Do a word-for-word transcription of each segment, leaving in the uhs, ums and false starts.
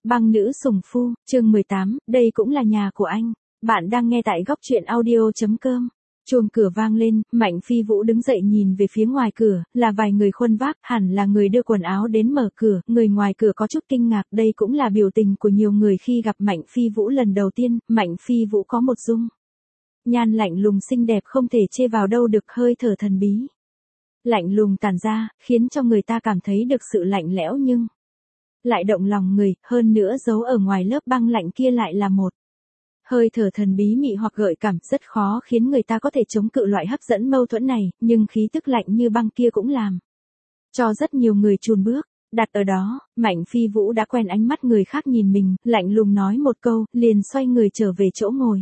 Băng nữ sủng phu, chương mười tám, đây cũng là nhà của anh. Bạn đang nghe tại góc truyện audio chấm com. Chuông cửa vang lên, Mạnh Phi Vũ đứng dậy nhìn về phía ngoài cửa, là vài người khuân vác, hẳn là người đưa quần áo đến mở cửa, người ngoài cửa có chút kinh ngạc, đây cũng là biểu tình của nhiều người khi gặp Mạnh Phi Vũ lần đầu tiên. Mạnh Phi Vũ có một dung nhan lạnh lùng xinh đẹp không thể chê vào đâu được, hơi thở thần bí lạnh lùng tản ra, khiến cho người ta cảm thấy được sự lạnh lẽo nhưng lại động lòng người, hơn nữa giấu ở ngoài lớp băng lạnh kia lại là một hơi thở thần bí mị hoặc gợi cảm, rất khó khiến người ta có thể chống cự loại hấp dẫn mâu thuẫn này, nhưng khí tức lạnh như băng kia cũng làm cho rất nhiều người chùn bước. Đặt ở đó, Mạnh Phi Vũ đã quen ánh mắt người khác nhìn mình, lạnh lùng nói một câu, liền xoay người trở về chỗ ngồi.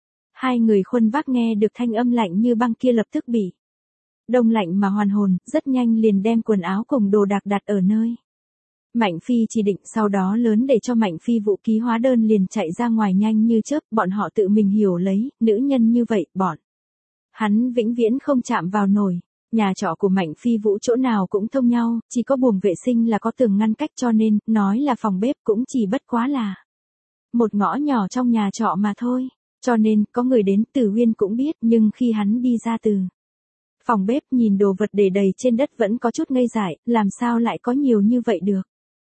Hai người khuân vác nghe được thanh âm lạnh như băng kia lập tức bị đông lạnh mà hoàn hồn, rất nhanh liền đem quần áo cùng đồ đạc đặt ở nơi Mạnh Phi chỉ định, sau đó lớn để cho Mạnh Phi Vũ ký hóa đơn liền chạy ra ngoài nhanh như chớp. Bọn họ tự mình hiểu lấy, nữ nhân như vậy, bọn hắn vĩnh viễn không chạm vào nổi. Nhà trọ của Mạnh Phi Vũ chỗ nào cũng thông nhau, chỉ có buồng vệ sinh là có tường ngăn cách, cho nên, nói là phòng bếp cũng chỉ bất quá là một ngõ nhỏ trong nhà trọ mà thôi. Cho nên, có người đến, Từ Huyên cũng biết, nhưng khi hắn đi ra từ phòng bếp nhìn đồ vật để đầy trên đất vẫn có chút ngây dại, làm sao lại có nhiều như vậy được.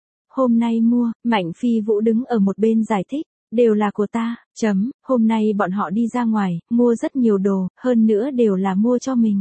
Hôm nay mua, Mạnh Phi Vũ đứng ở một bên giải thích, đều là của ta, chấm, hôm nay bọn họ đi ra ngoài, mua rất nhiều đồ, hơn nữa đều là mua cho mình.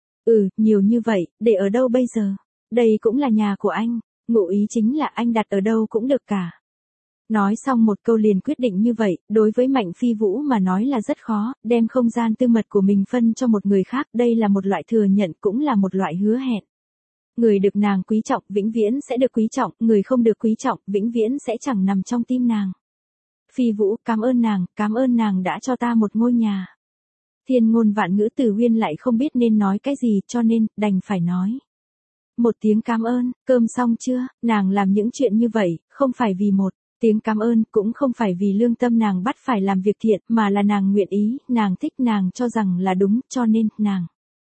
Ừ, nhiều như vậy, để ở đâu bây giờ? Đây cũng là nhà của anh, ngụ ý chính là anh đặt ở đâu cũng được cả. Nói xong một câu liền quyết định như vậy, đối với Mạnh Phi Vũ mà nói là rất khó, đem không gian tư mật của mình phân cho một người khác, đây là một loại thừa nhận, cũng là một loại hứa hẹn. Người được nàng quý trọng, vĩnh viễn sẽ được quý trọng, người không được quý trọng, vĩnh viễn sẽ chẳng nằm trong tim nàng. Phi Vũ, cảm ơn nàng, cảm ơn nàng đã cho ta một ngôi nhà. Thiên ngôn vạn ngữ, Từ Huyên lại không biết nên nói cái gì, cho nên, đành phải nói một tiếng cảm ơn. Cơm xong chưa? Nàng làm những chuyện như vậy, không phải vì một tiếng cảm ơn, cũng không phải vì lương tâm nàng bắt phải làm việc thiện, mà là nàng nguyện ý, nàng thích, nàng cho rằng là đúng, cho nên, nàng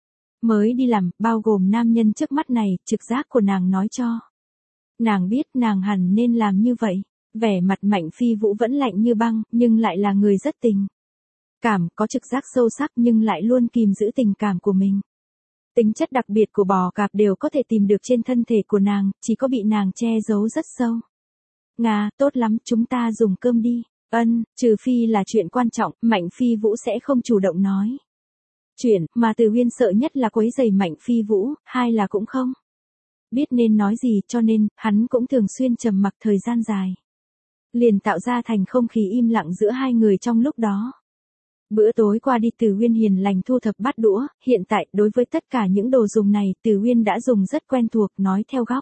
mới đi làm, bao gồm nam nhân trước mắt này, trực giác của nàng nói cho nàng biết nàng hẳn nên làm như vậy. Vẻ mặt Mạnh Phi Vũ vẫn lạnh như băng, nhưng lại là người rất tình cảm, có trực giác sâu sắc nhưng lại luôn kìm giữ tình cảm của mình. Tính chất đặc biệt của bò cạp đều có thể tìm được trên thân thể của nàng, chỉ có bị nàng che giấu rất sâu. Nga, tốt lắm, chúng ta dùng cơm đi. Ân, trừ phi là chuyện quan trọng, Mạnh Phi Vũ sẽ không chủ động nói chuyện, mà Từ Huyên sợ nhất là quấy rầy Mạnh Phi Vũ, hai là cũng không biết nên nói gì, cho nên, hắn cũng thường xuyên trầm mặc thời gian dài. Liền tạo ra thành không khí im lặng giữa hai người trong lúc đó. Bữa tối qua đi, Từ Huyên hiền lành thu thập bát đũa, hiện tại, đối với tất cả những đồ dùng này, Từ Huyên đã dùng rất quen thuộc, nói theo góc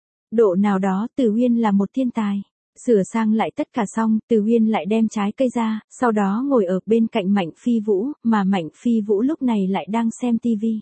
độ nào đó, Từ Huyên là một thiên tài. Sửa sang lại tất cả xong, Từ Huyên lại đem trái cây ra, sau đó ngồi ở bên cạnh Mạnh Phi Vũ, mà Mạnh Phi Vũ lúc này lại đang xem tivi.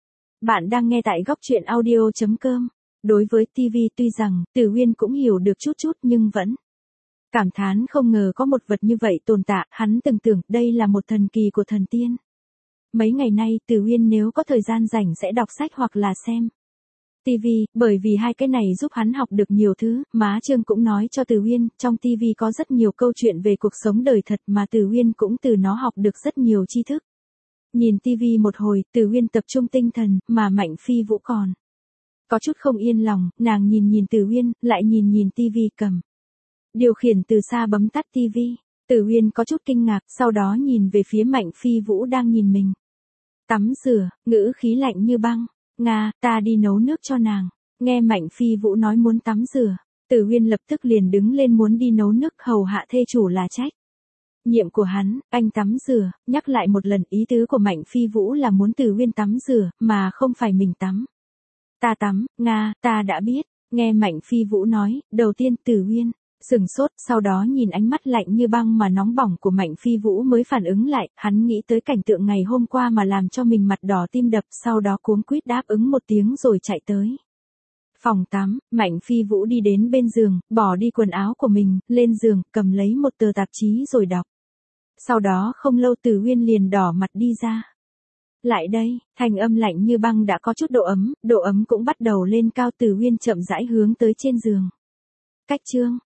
Bạn đang nghe tại góc truyện audio chấm com. Đối với tivi tuy rằng, Từ Huyên cũng hiểu được chút chút nhưng vẫn cảm thán không ngờ có một vật như vậy tồn tại, hắn từng tưởng đây là một thần kỳ của thần tiên. Mấy ngày nay, Từ Huyên nếu có thời gian rảnh sẽ đọc sách hoặc là xem tivi, bởi vì hai cái này giúp hắn học được nhiều thứ. Má Trương cũng nói cho Từ Huyên, trong tivi có rất nhiều câu chuyện về cuộc sống đời thật mà Từ Huyên cũng từ nó học được rất nhiều tri thức. Nhìn tivi một hồi, Từ Huyên tập trung tinh thần, mà Mạnh Phi Vũ còn có chút không yên lòng, nàng nhìn nhìn Từ Huyên, lại nhìn nhìn tivi, cầm điều khiển từ xa bấm tắt tivi. Từ Huyên có chút kinh ngạc, sau đó nhìn về phía Mạnh Phi Vũ đang nhìn mình tắm rửa, ngữ khí lạnh như băng. Nga, ta đi nấu nước cho nàng. Nghe Mạnh Phi Vũ nói muốn tắm rửa, Từ Huyên lập tức liền đứng lên muốn đi nấu nước, hầu hạ thê chủ là trách nhiệm của hắn. Anh tắm rửa, nhắc lại một lần, ý tứ của Mạnh Phi Vũ là muốn Từ Huyên tắm rửa, mà không phải mình tắm. Ta tắm, Nga, ta đã biết. Nghe Mạnh Phi Vũ nói, đầu tiên Từ Huyên sừng sốt, sau đó nhìn ánh mắt lạnh như băng mà nóng bỏng của Mạnh Phi Vũ mới phản ứng lại, hắn nghĩ tới cảnh tượng ngày hôm qua mà làm cho mình mặt đỏ tim đập, sau đó cuống quýt đáp ứng một tiếng rồi chạy tới phòng tắm. Mạnh Phi Vũ đi đến bên giường, bỏ đi quần áo của mình, lên giường, cầm lấy một tờ tạp chí rồi đọc. Sau đó không lâu Từ Huyên liền đỏ mặt đi ra. Lại đây, thanh âm lạnh như băng đã có chút độ ấm, độ ấm cũng bắt đầu lên cao. Từ Huyên chậm rãi hướng tới trên giường. Cách Trương,